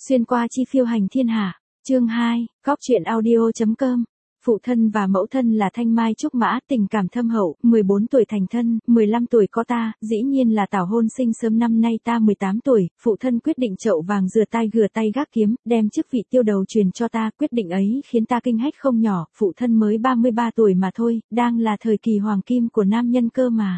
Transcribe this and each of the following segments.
Xuyên qua chi phiêu hành thiên hạ. Chương 2, góc truyện audio.com. Phụ thân và mẫu thân là Thanh Mai Trúc Mã, tình cảm thâm hậu, 14 tuổi thành thân, 15 tuổi có ta, dĩ nhiên là tảo hôn sinh sớm. Năm nay ta 18 tuổi, phụ thân quyết định chậu vàng rửa tay gác kiếm, đem chức vị tiêu đầu truyền cho ta, quyết định ấy khiến ta kinh hách không nhỏ, phụ thân mới 33 tuổi mà thôi, đang là thời kỳ hoàng kim của nam nhân cơ mà.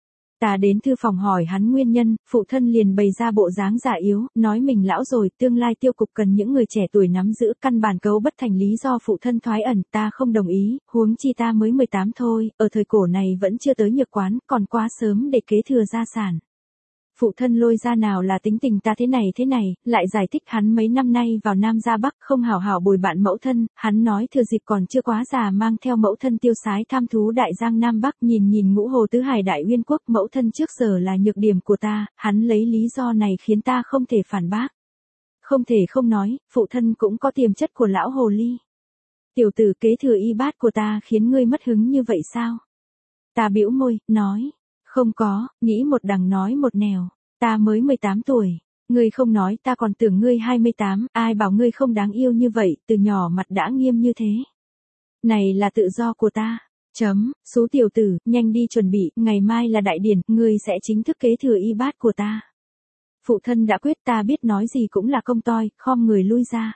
Ta đến thư phòng hỏi hắn nguyên nhân, phụ thân liền bày ra bộ dáng già yếu, nói mình lão rồi, tương lai tiêu cục cần những người trẻ tuổi nắm giữ, căn bản cấu bất thành lý do phụ thân thoái ẩn, ta không đồng ý, huống chi ta mới 18 thôi, ở thời cổ này vẫn chưa tới nhược quán, còn quá sớm để kế thừa gia sản. Phụ thân lôi ra nào là tính tình ta thế này, lại giải thích hắn mấy năm nay vào Nam ra Bắc không hảo hảo bồi bạn mẫu thân, hắn nói thừa dịp còn chưa quá già mang theo mẫu thân tiêu sái tham thú đại giang Nam Bắc, nhìn ngũ hồ tứ hải đại uyên quốc, mẫu thân trước giờ là nhược điểm của ta, hắn lấy lý do này khiến ta không thể phản bác. Không thể không nói, phụ thân cũng có tiềm chất của lão hồ ly. Tiểu tử kế thừa y bát của ta khiến ngươi mất hứng như vậy sao? Ta bĩu môi, nói. Không có, nghĩ một đằng nói một nẻo, ta mới 18 tuổi, ngươi không nói ta còn tưởng ngươi 28, ai bảo ngươi không đáng yêu như vậy, từ nhỏ mặt đã nghiêm như thế. Này là tự do của ta. Số tiểu tử, nhanh đi chuẩn bị, ngày mai là đại điển, ngươi sẽ chính thức kế thừa y bát của ta. Phụ thân đã quyết, ta biết nói gì cũng là công toi, khom người lui ra.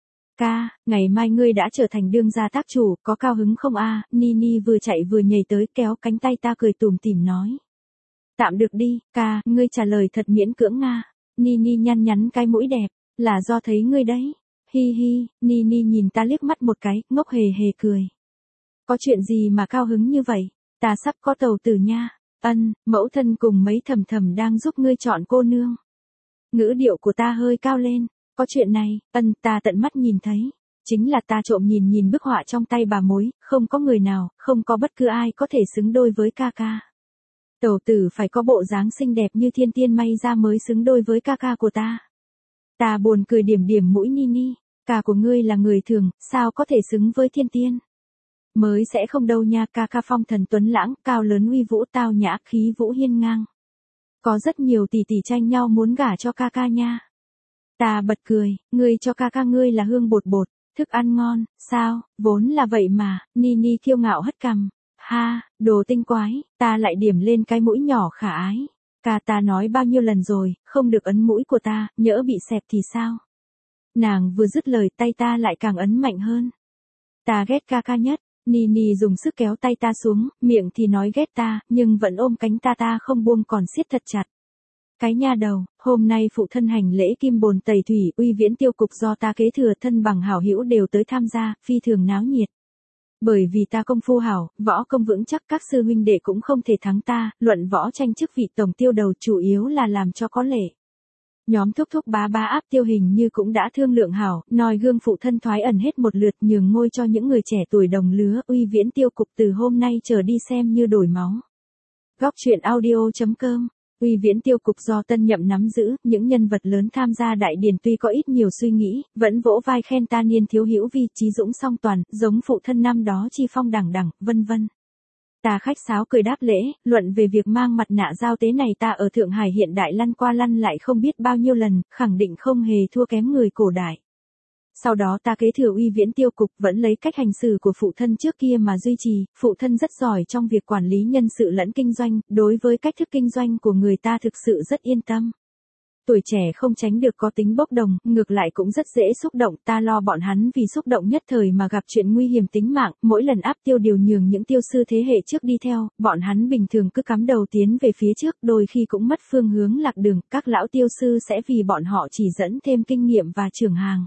Ca, ngày mai ngươi đã trở thành đương gia tác chủ, có cao hứng không a? Nini vừa chạy vừa nhảy tới kéo cánh tay ta cười tủm tỉm nói. Tạm được đi, ca, ngươi trả lời thật miễn cưỡng nga. Nini nhăn nhắn cái mũi đẹp, là do thấy ngươi đấy. Hi hi, Nini nhìn ta liếc mắt một cái, ngốc hề hề cười. Có chuyện gì mà cao hứng như vậy? Ta sắp có tàu tử nha. Mẫu thân cùng mấy thầm thầm đang giúp ngươi chọn cô nương. Ngữ điệu của ta hơi cao lên. Có chuyện này, ta tận mắt nhìn thấy. Chính là ta trộm nhìn bức họa trong tay bà mối, không có người nào, không có bất cứ ai có thể xứng đôi với ca ca. Tẩu tử phải có bộ dáng xinh đẹp như thiên tiên may ra mới xứng đôi với ca ca của ta. Ta buồn cười điểm mũi Nini, ca của ngươi là người thường, sao có thể xứng với thiên tiên? Mới sẽ không đâu nha, ca ca phong thần tuấn lãng, cao lớn uy vũ tao nhã, khí vũ hiên ngang. Có rất nhiều tỷ tỷ tranh nhau muốn gả cho ca ca nha. Ta bật cười, ngươi cho ca ca ngươi là hương bột, thức ăn ngon, sao, vốn là vậy mà, Nini kiêu ngạo hất cằm. Ha, đồ tinh quái, ta lại điểm lên cái mũi nhỏ khả ái. Ca ta nói bao nhiêu lần rồi, không được ấn mũi của ta, nhỡ bị xẹp thì sao? Nàng vừa dứt lời tay ta lại càng ấn mạnh hơn. Ta ghét ca ca nhất, Nini dùng sức kéo tay ta xuống, miệng thì nói ghét ta, nhưng vẫn ôm cánh ta không buông còn siết thật chặt. Cái nha đầu, hôm nay phụ thân hành lễ kim bồn tẩy thủy, uy viễn tiêu cục do ta kế thừa, thân bằng hảo hữu đều tới tham gia, phi thường náo nhiệt. Bởi vì ta công phu hảo, võ công vững chắc, các sư huynh đệ cũng không thể thắng ta, luận võ tranh chức vị tổng tiêu đầu chủ yếu là làm cho có lệ. Nhóm thúc bá áp tiêu hình như cũng đã thương lượng hảo, noi gương phụ thân thoái ẩn hết một lượt, nhường ngôi cho những người trẻ tuổi đồng lứa, uy viễn tiêu cục từ hôm nay trở đi xem như đổi máu. Góc truyện audio.com. Uy viễn tiêu cục do tân nhậm nắm giữ, những nhân vật lớn tham gia đại điển tuy có ít nhiều suy nghĩ, vẫn vỗ vai khen ta niên thiếu hữu vi, trí dũng song toàn, giống phụ thân năm đó chi phong đẳng đẳng, vân vân. Ta khách sáo cười đáp lễ, luận về việc mang mặt nạ giao tế này ta ở Thượng Hải hiện đại lăn qua lăn lại không biết bao nhiêu lần, khẳng định không hề thua kém người cổ đại. Sau đó ta kế thừa uy viễn tiêu cục, vẫn lấy cách hành xử của phụ thân trước kia mà duy trì, phụ thân rất giỏi trong việc quản lý nhân sự lẫn kinh doanh, đối với cách thức kinh doanh của người ta thực sự rất yên tâm. Tuổi trẻ không tránh được có tính bốc đồng, ngược lại cũng rất dễ xúc động, ta lo bọn hắn vì xúc động nhất thời mà gặp chuyện nguy hiểm tính mạng, mỗi lần áp tiêu điều nhường những tiêu sư thế hệ trước đi theo, bọn hắn bình thường cứ cắm đầu tiến về phía trước, đôi khi cũng mất phương hướng lạc đường, các lão tiêu sư sẽ vì bọn họ chỉ dẫn thêm kinh nghiệm và trưởng hàng.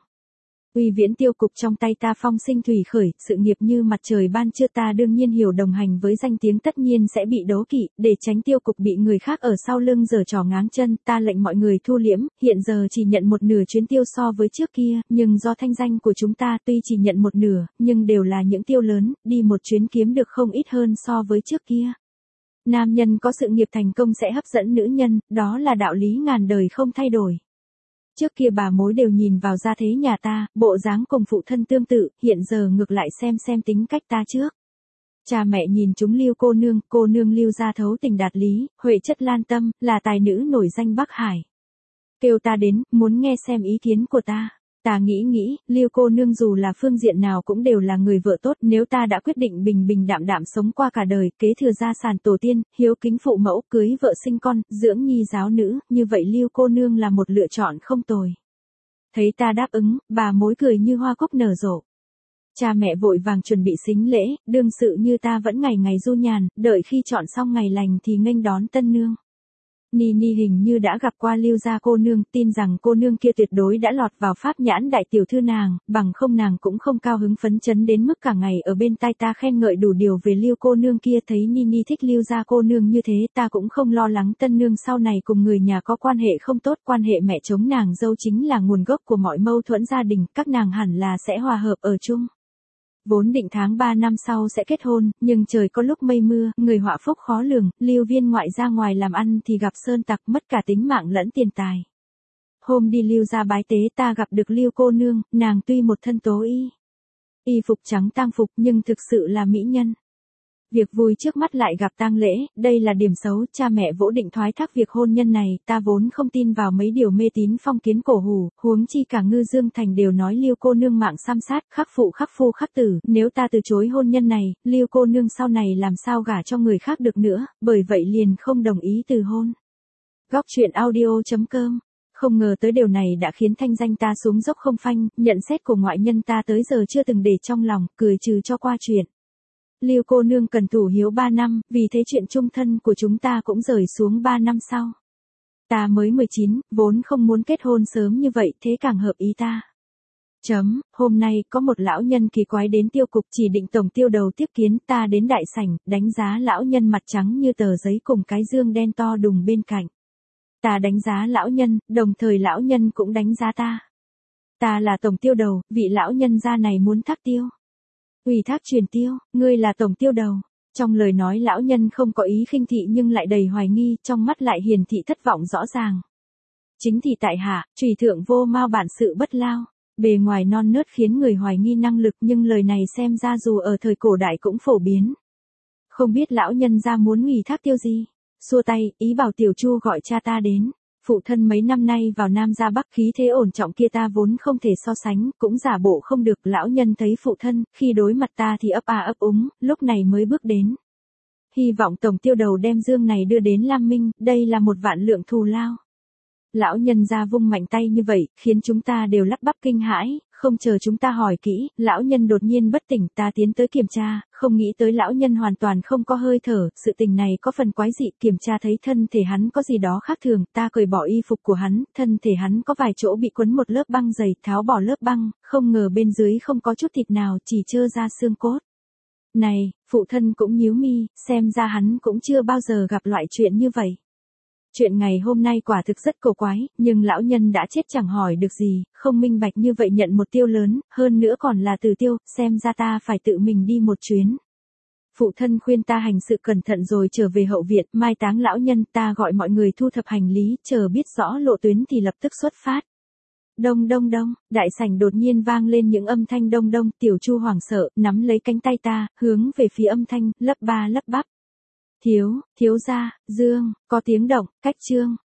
Uy viễn tiêu cục trong tay ta phong sinh thủy khởi, sự nghiệp như mặt trời ban trưa, ta đương nhiên hiểu đồng hành với danh tiếng tất nhiên sẽ bị đố kỵ, để tránh tiêu cục bị người khác ở sau lưng giở trò ngáng chân, ta lệnh mọi người thu liễm, hiện giờ chỉ nhận một nửa chuyến tiêu so với trước kia, nhưng do thanh danh của chúng ta tuy chỉ nhận một nửa, nhưng đều là những tiêu lớn, đi một chuyến kiếm được không ít hơn so với trước kia. Nam nhân có sự nghiệp thành công sẽ hấp dẫn nữ nhân, đó là đạo lý ngàn đời không thay đổi. Trước kia bà mối đều nhìn vào gia thế nhà ta, bộ dáng cùng phụ thân tương tự, hiện giờ ngược lại xem tính cách ta trước. Cha mẹ nhìn chúng Lưu cô nương Lưu gia thấu tình đạt lý, huệ chất lan tâm, là tài nữ nổi danh Bắc Hải. Kêu ta đến, muốn nghe xem ý kiến của ta. Ta nghĩ, Lưu cô nương dù là phương diện nào cũng đều là người vợ tốt, nếu ta đã quyết định bình bình đạm đạm sống qua cả đời, kế thừa gia sản tổ tiên, hiếu kính phụ mẫu, cưới vợ sinh con, dưỡng nhi giáo nữ, như vậy Lưu cô nương là một lựa chọn không tồi. Thấy ta đáp ứng, bà mối cười như hoa cúc nở rộ. Cha mẹ vội vàng chuẩn bị sính lễ, đương sự như ta vẫn ngày ngày du nhàn, đợi khi chọn xong ngày lành thì nghênh đón tân nương. Nini hình như đã gặp qua Lưu gia cô nương, tin rằng cô nương kia tuyệt đối đã lọt vào pháp nhãn đại tiểu thư nàng, bằng không nàng cũng không cao hứng phấn chấn đến mức cả ngày ở bên tai ta khen ngợi đủ điều về Lưu cô nương kia. Thấy Nini thích Lưu gia cô nương như thế, ta cũng không lo lắng tân nương sau này cùng người nhà có quan hệ không tốt, quan hệ mẹ chống nàng dâu chính là nguồn gốc của mọi mâu thuẫn gia đình, các nàng hẳn là sẽ hòa hợp ở chung. Vốn định tháng 3 năm sau sẽ kết hôn, nhưng trời có lúc mây mưa, người họa phúc khó lường, Lưu viên ngoại ra ngoài làm ăn thì gặp sơn tặc, mất cả tính mạng lẫn tiền tài. Hôm đi Lưu ra bái tế ta gặp được Lưu cô nương, nàng tuy một thân tố y phục trắng tang phục nhưng thực sự là mỹ nhân. Việc vui trước mắt lại gặp tang lễ, đây là điểm xấu, cha mẹ vỗ định thoái thác việc hôn nhân này, ta vốn không tin vào mấy điều mê tín phong kiến cổ hủ, huống chi cả Ngư Dương Thành đều nói Lưu cô nương mạng xăm sát, khắc phụ khắc phu khắc tử, nếu ta từ chối hôn nhân này, Lưu cô nương sau này làm sao gả cho người khác được nữa, bởi vậy liền không đồng ý từ hôn. Góc truyện audio.com. Không ngờ tới điều này đã khiến thanh danh ta xuống dốc không phanh, nhận xét của ngoại nhân ta tới giờ chưa từng để trong lòng, cười trừ cho qua chuyện. Lưu cô nương cần thủ hiếu 3 năm, vì thế chuyện chung thân của chúng ta cũng rời xuống 3 năm sau. Ta mới 19, vốn không muốn kết hôn sớm như vậy, thế càng hợp ý ta. Hôm nay có một lão nhân kỳ quái đến tiêu cục chỉ định tổng tiêu đầu tiếp kiến, ta đến đại sảnh, đánh giá lão nhân mặt trắng như tờ giấy cùng cái dương đen to đùng bên cạnh. Ta đánh giá lão nhân, đồng thời lão nhân cũng đánh giá ta. Ta là tổng tiêu đầu, vị lão nhân gia này muốn thác tiêu. Ủy thác truyền tiêu, ngươi là tổng tiêu đầu. Trong lời nói lão nhân không có ý khinh thị nhưng lại đầy hoài nghi, trong mắt lại hiển thị thất vọng rõ ràng. Chính thì tại hạ, trùy thượng vô mao bản sự bất lao. Bề ngoài non nớt khiến người hoài nghi năng lực nhưng lời này xem ra dù ở thời cổ đại cũng phổ biến. Không biết lão nhân ra muốn ủy thác tiêu gì? Xua tay, ý bảo Tiểu Chu gọi cha ta đến. Phụ thân mấy năm nay vào Nam ra Bắc khí thế ổn trọng kia ta vốn không thể so sánh, cũng giả bộ không được. Lão nhân thấy phụ thân, khi đối mặt ta thì ấp ấp úng, lúc này mới bước đến. Hy vọng tổng tiêu đầu đem dương này đưa đến Lam Minh, đây là một vạn lượng thù lao. Lão nhân ra vung mạnh tay như vậy, khiến chúng ta đều lắp bắp kinh hãi, không chờ chúng ta hỏi kỹ, lão nhân đột nhiên bất tỉnh, ta tiến tới kiểm tra, không nghĩ tới lão nhân hoàn toàn không có hơi thở, sự tình này có phần quái dị, kiểm tra thấy thân thể hắn có gì đó khác thường, ta cởi bỏ y phục của hắn, thân thể hắn có vài chỗ bị quấn một lớp băng dày, tháo bỏ lớp băng, không ngờ bên dưới không có chút thịt nào, chỉ trơ ra xương cốt. Này, phụ thân cũng nhíu mi, xem ra hắn cũng chưa bao giờ gặp loại chuyện như vậy. Chuyện ngày hôm nay quả thực rất cổ quái, nhưng lão nhân đã chết chẳng hỏi được gì, không minh bạch như vậy nhận một tiêu lớn, hơn nữa còn là từ tiêu, xem ra ta phải tự mình đi một chuyến. Phụ thân khuyên ta hành sự cẩn thận rồi trở về hậu viện, mai táng lão nhân, ta gọi mọi người thu thập hành lý, chờ biết rõ lộ tuyến thì lập tức xuất phát. Đông đông đông, đại sảnh đột nhiên vang lên những âm thanh đông đông, Tiểu Chu hoảng sợ, nắm lấy cánh tay ta, hướng về phía âm thanh, lắp ba lắp bắp. Thiếu gia, Dương, có tiếng động, cách Trương.